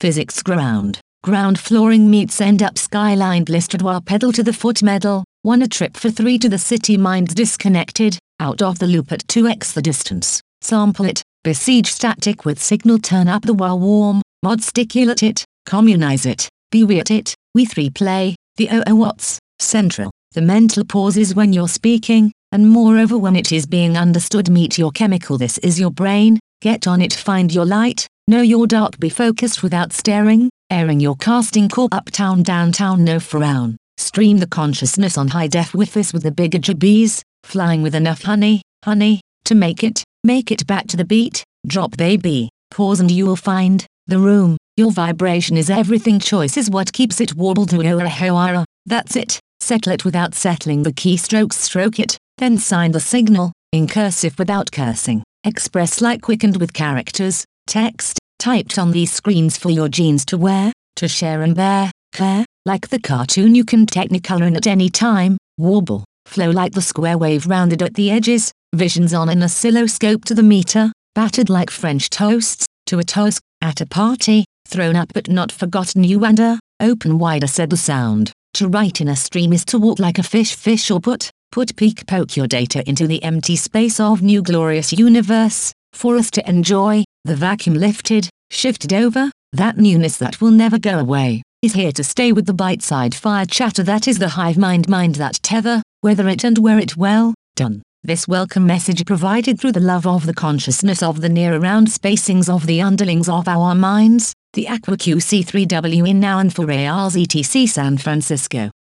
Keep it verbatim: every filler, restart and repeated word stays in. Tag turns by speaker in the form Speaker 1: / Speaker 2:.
Speaker 1: Physics ground. Ground flooring meets end up skyline blistered while pedal to the foot metal. One a trip for three to the city minds disconnected, out of the loop at two x the distance. Sample it, besiege static with signal turn up the while warm, mod sticulate it, communize it, be we at it, we three play, the oh oh what's, central, the mental pauses when you're speaking, and moreover when it is being understood meet your chemical this is your brain, get on it find your light, know your dark be focused without staring, airing your casting call uptown downtown no frown, stream the consciousness on high def with this with the bigger jabbies, flying with enough honey, honey, to make it, make it back to the beat, drop baby, pause and you will find, the room, your vibration is everything choice is what keeps it warble to oh that's it, settle it without settling the keystrokes stroke it, then sign the signal, in cursive without cursing, express like quickened with characters, text, typed on these screens for your genes to wear, to share and bear, care, like the cartoon you can technicolor in at any time, warble, flow like the square wave rounded at the edges, visions on an oscilloscope to the meter, battered like French toasts, to a toast, at a party, thrown up but not forgotten you wonder, open wider said the sound, to write in a stream is to walk like a fish fish or put, put peek poke your data into the empty space of new glorious universe, for us to enjoy, the vacuum lifted, shifted over, that newness that will never go away, is here to stay with the bite-side fire chatter that is the hive mind mind that tether, weather it and wear it well, done. This welcome message provided through the love of the consciousness of the near around spacings of the underlings of our minds, the Aqua Q C three W in now and for A Rs E T C San Francisco.